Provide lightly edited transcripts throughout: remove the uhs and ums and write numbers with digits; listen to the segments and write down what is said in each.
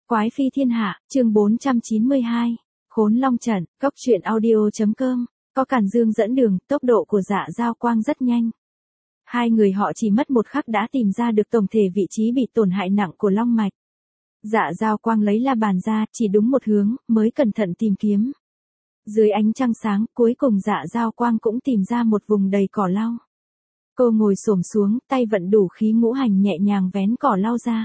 Quái phi thiên hạ, chương 492. Khốn long trận, góc truyện audio.com. Có Càn Dương dẫn đường, tốc độ của Dạ Dao Quang rất nhanh. Hai người họ chỉ mất một khắc đã tìm ra được tổng thể vị trí bị tổn hại nặng của long mạch. Dạ Dao Quang lấy la bàn ra, chỉ đúng một hướng, mới cẩn thận tìm kiếm. Dưới ánh trăng sáng, cuối cùng Dạ Dao Quang cũng tìm ra một vùng đầy cỏ lau. Cô ngồi xổm xuống, tay vận đủ khí ngũ hành nhẹ nhàng vén cỏ lau ra.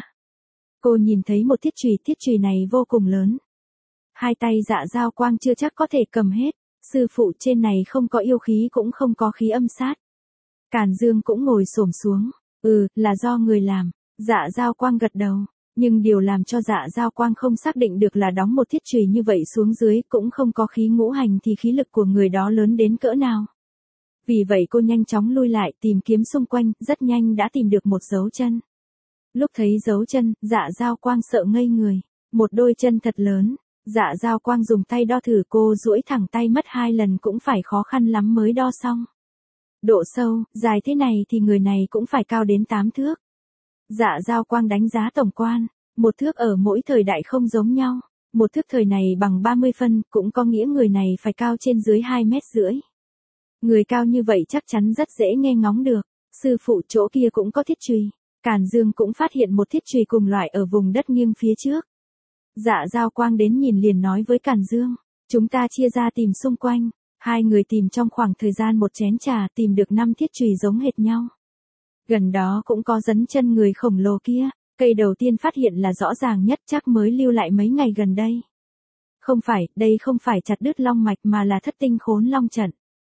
Cô nhìn thấy một thiết chùy này vô cùng lớn. Hai tay Dạ Dao Quang chưa chắc có thể cầm hết, sư phụ trên này không có yêu khí cũng không có khí âm sát. Càn Dương cũng ngồi xổm xuống, là do người làm. Dạ Dao Quang gật đầu, nhưng điều làm cho Dạ Dao Quang không xác định được là đóng một thiết chùy như vậy xuống dưới cũng không có khí ngũ hành thì khí lực của người đó lớn đến cỡ nào. Vì vậy cô nhanh chóng lui lại tìm kiếm xung quanh, rất nhanh đã tìm được một dấu chân. Lúc thấy dấu chân, Dạ Dao Quang sợ ngây người, một đôi chân thật lớn. Dạ Dao Quang dùng tay đo thử, cô duỗi thẳng tay mất 2 lần cũng phải khó khăn lắm mới đo xong. Độ sâu, dài thế này thì người này cũng phải cao đến 8 thước. Dạ Dao Quang đánh giá tổng quan, 1 thước ở mỗi thời đại không giống nhau, 1 thước thời này bằng 30 phân, cũng có nghĩa người này phải cao trên dưới 2,5 mét. Người cao như vậy chắc chắn rất dễ nghe ngóng được. Sư phụ chỗ kia cũng có thiết chùy. Càn Dương cũng phát hiện một thiết chùy cùng loại ở vùng đất nghiêng phía trước. Dạ Dao Quang đến nhìn liền nói với Càn Dương, chúng ta chia ra tìm xung quanh. Hai người tìm trong khoảng thời gian một chén trà, tìm được 5 thiết chùy giống hệt nhau. Gần đó cũng có dấu chân người khổng lồ kia, cây đầu tiên phát hiện là rõ ràng nhất, chắc mới lưu lại mấy ngày gần đây. Không phải, đây không phải chặt đứt long mạch mà là thất tinh khốn long trận.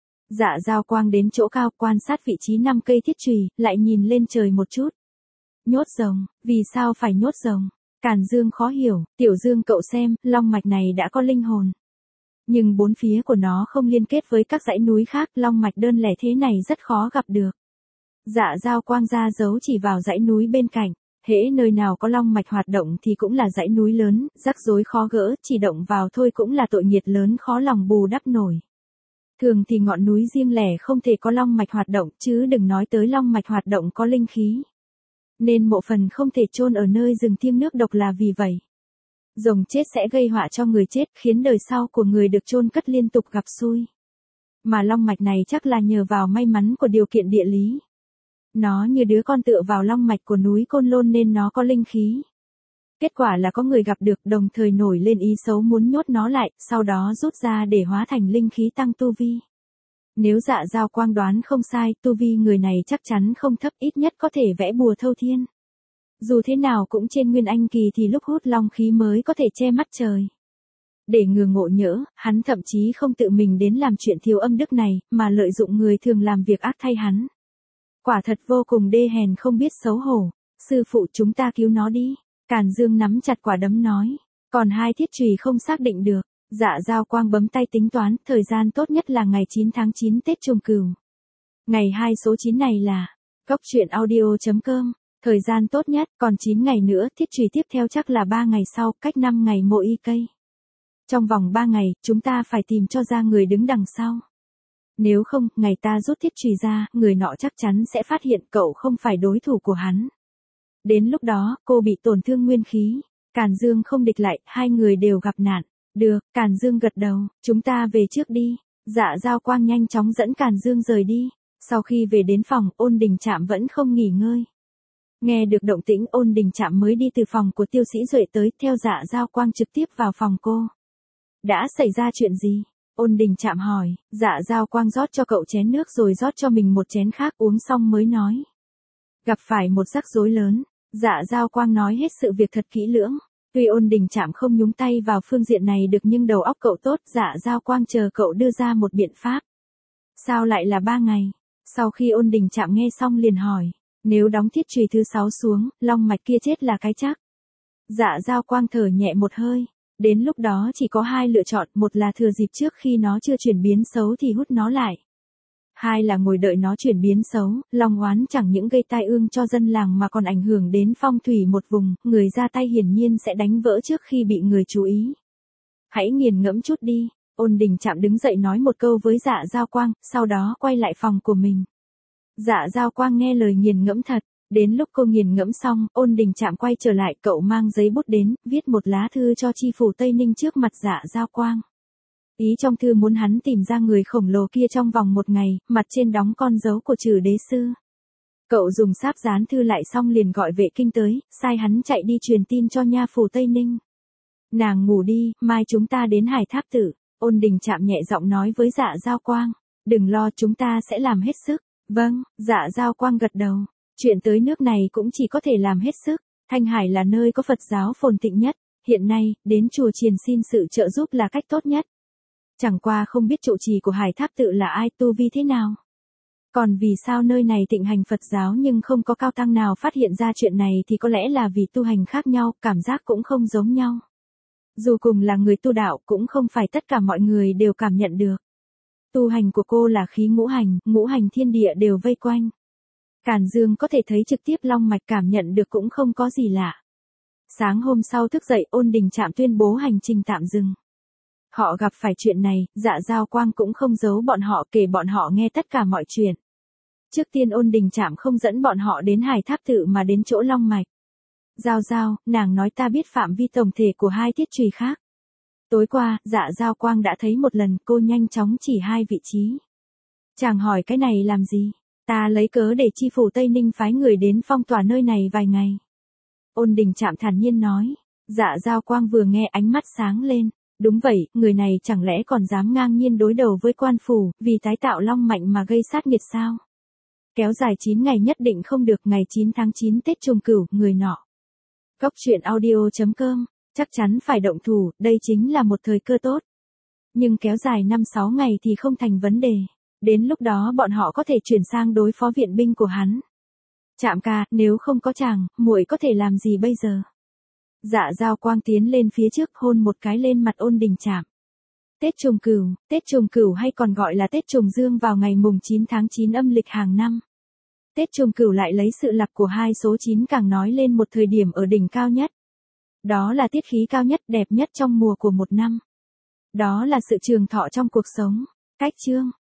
Dạ Dao Quang đến chỗ cao quan sát vị trí 5 cây thiết chùy, lại nhìn lên trời một chút. Nhốt rồng, vì sao phải nhốt rồng? Càn Dương khó hiểu, Tiểu Dương cậu xem, long mạch này đã có linh hồn. Nhưng 4 phía của nó không liên kết với các dãy núi khác, long mạch đơn lẻ thế này rất khó gặp được. Dạ Dao Quang ra dấu chỉ vào dãy núi bên cạnh, hễ nơi nào có long mạch hoạt động thì cũng là dãy núi lớn, rắc rối khó gỡ, chỉ động vào thôi cũng là tội nghiệp lớn khó lòng bù đắp nổi. Thường thì ngọn núi riêng lẻ không thể có long mạch hoạt động, chứ đừng nói tới long mạch hoạt động có linh khí. Nên mộ phần không thể chôn ở nơi rừng thiêng nước độc là vì vậy. Rồng chết sẽ gây họa cho người chết, khiến đời sau của người được chôn cất liên tục gặp xui. Mà long mạch này chắc là nhờ vào may mắn của điều kiện địa lý. Nó như đứa con tựa vào long mạch của núi Côn Lôn nên nó có linh khí. Kết quả là có người gặp được, đồng thời nổi lên ý xấu muốn nhốt nó lại, sau đó rút ra để hóa thành linh khí tăng tu vi. Nếu Dạ Dao Quang đoán không sai, tu vi người này chắc chắn không thấp, ít nhất có thể vẽ bùa thâu thiên. Dù thế nào cũng trên nguyên anh kỳ thì lúc hút long khí mới có thể che mắt trời. Để ngừa ngộ nhỡ, hắn thậm chí không tự mình đến làm chuyện thiếu âm đức này, mà lợi dụng người thường làm việc ác thay hắn. Quả thật vô cùng đê hèn không biết xấu hổ. Sư phụ chúng ta cứu nó đi. Càn Dương nắm chặt quả đấm nói. Còn 2 thiết chùy không xác định được. Dạ Dao Quang bấm tay tính toán, thời gian tốt nhất là ngày 9 tháng 9 Tết Trùng Cửu. Ngày 2 số 9 này là góc truyện audio.com. Thời gian tốt nhất, còn 9 ngày nữa, thiết chùy tiếp theo chắc là 3 ngày sau, cách 5 ngày mộ y cây. Trong vòng 3 ngày, chúng ta phải tìm cho ra người đứng đằng sau. Nếu không, ngày ta rút thiết chùy ra, người nọ chắc chắn sẽ phát hiện cậu không phải đối thủ của hắn. Đến lúc đó, cô bị tổn thương nguyên khí. Càn Dương không địch lại, hai người đều gặp nạn. Được, Càn Dương gật đầu, chúng ta về trước đi. Dạ Dao Quang nhanh chóng dẫn Càn Dương rời đi. Sau khi về đến phòng, Ôn Đình Trạm vẫn không nghỉ ngơi. Nghe được động tĩnh, Ôn Đình Trạm mới đi từ phòng của Tiêu Sĩ Duệ tới, theo Dạ Dao Quang trực tiếp vào phòng cô. Đã xảy ra chuyện gì? Ôn Đình Trạm hỏi. Dạ Dao Quang rót cho cậu chén nước rồi rót cho mình một chén khác, uống xong mới nói. Gặp phải một rắc rối lớn. Dạ Dao Quang nói hết sự việc thật kỹ lưỡng. Tuy Ôn Đình Trạm không nhúng tay vào phương diện này được nhưng đầu óc cậu tốt, Dạ Dao Quang chờ cậu đưa ra một biện pháp. Sao lại là 3 ngày? Sau khi Ôn Đình Trạm nghe xong liền hỏi. Nếu đóng thiết chùy thứ 6 xuống, long mạch kia chết là cái chắc. Dạ Dao Quang thở nhẹ một hơi. Đến lúc đó chỉ có 2 lựa chọn, một là thừa dịp trước khi nó chưa chuyển biến xấu thì hút nó lại. 2 là ngồi đợi nó chuyển biến xấu, long oán chẳng những gây tai ương cho dân làng mà còn ảnh hưởng đến phong thủy một vùng, người ra tay hiển nhiên sẽ đánh vỡ trước khi bị người chú ý. Hãy nghiền ngẫm chút đi. Ôn Đình Trạm đứng dậy nói một câu với Dạ Dao Quang, sau đó quay lại phòng của mình. Dạ Dao Quang nghe lời nghiền ngẫm thật, Đến lúc cô nghiền ngẫm xong, Ôn Đình Trạm quay trở lại, cậu mang giấy bút đến, viết một lá thư cho chi phủ Tây Ninh trước mặt Dạ Giao Quang. Ý trong thư muốn hắn tìm ra người khổng lồ kia trong vòng 1 ngày, mặt trên đóng con dấu của Trừ Đế Sư. Cậu dùng sáp dán thư lại xong liền gọi vệ kinh tới, sai hắn chạy đi truyền tin cho nha phủ Tây Ninh. Nàng ngủ đi, mai chúng ta đến Hải Tháp Tự. Ôn Đình Trạm nhẹ giọng nói với Dạ Giao Quang. Đừng lo, chúng ta sẽ làm hết sức. Vâng, Dạ Giao Quang gật đầu. Chuyện tới nước này cũng chỉ có thể làm hết sức. Thanh Hải là nơi có Phật giáo phồn thịnh nhất. Hiện nay, đến chùa chiền xin sự trợ giúp là cách tốt nhất. Chẳng qua không biết trụ trì của Hải Tháp Tự là ai, tu vi thế nào. Còn vì sao nơi này thịnh hành Phật giáo nhưng không có cao tăng nào phát hiện ra chuyện này thì có lẽ là vì tu hành khác nhau, cảm giác cũng không giống nhau. Dù cùng là người tu đạo cũng không phải tất cả mọi người đều cảm nhận được. Tu hành của cô là khí ngũ hành thiên địa đều vây quanh. Càn Dương có thể thấy trực tiếp long mạch, cảm nhận được cũng không có gì lạ. Sáng hôm sau thức dậy, Ôn Đình Trạm tuyên bố hành trình tạm dừng. Họ gặp phải chuyện này, Dạ Giao Quang cũng không giấu bọn họ, kể bọn họ nghe tất cả mọi chuyện. Trước tiên Ôn Đình Trạm không dẫn bọn họ đến Hải Tháp Tự mà đến chỗ long mạch. Giao, nàng nói ta biết phạm vi tổng thể của 2 thiết chùy khác. Tối qua, Dạ Giao Quang đã thấy một lần, cô nhanh chóng chỉ 2 vị trí. Chàng hỏi cái này làm gì? Ta lấy cớ để chi phủ Tây Ninh phái người đến phong tỏa nơi này vài ngày. Ôn Đình Trạm thản nhiên nói. Dạ Giao Quang vừa nghe ánh mắt sáng lên. Đúng vậy, người này chẳng lẽ còn dám ngang nhiên đối đầu với quan phủ, vì tái tạo long mạnh mà gây sát nghiệt sao? Kéo dài 9 ngày nhất định không được, ngày 9 tháng 9 Tết Trùng Cửu, người nọ. Góc truyện audio.com, chắc chắn phải động thủ, đây chính là một thời cơ tốt. Nhưng kéo dài 5-6 ngày thì không thành vấn đề. Đến lúc đó bọn họ có thể chuyển sang đối phó viện binh của hắn. Trạm ca, nếu không có chàng, muội có thể làm gì bây giờ? Dạ Giao Quang tiến lên phía trước, hôn một cái lên mặt Ôn Đình Trạm. Tết Trùng Cửu hay còn gọi là Tết Trùng Dương vào ngày mùng 9 tháng 9 âm lịch hàng năm. Tết Trùng Cửu lại lấy sự lập của 2 số 9 càng nói lên một thời điểm ở đỉnh cao nhất. Đó là tiết khí cao nhất, đẹp nhất trong mùa của một năm. Đó là sự trường thọ trong cuộc sống. Cách chương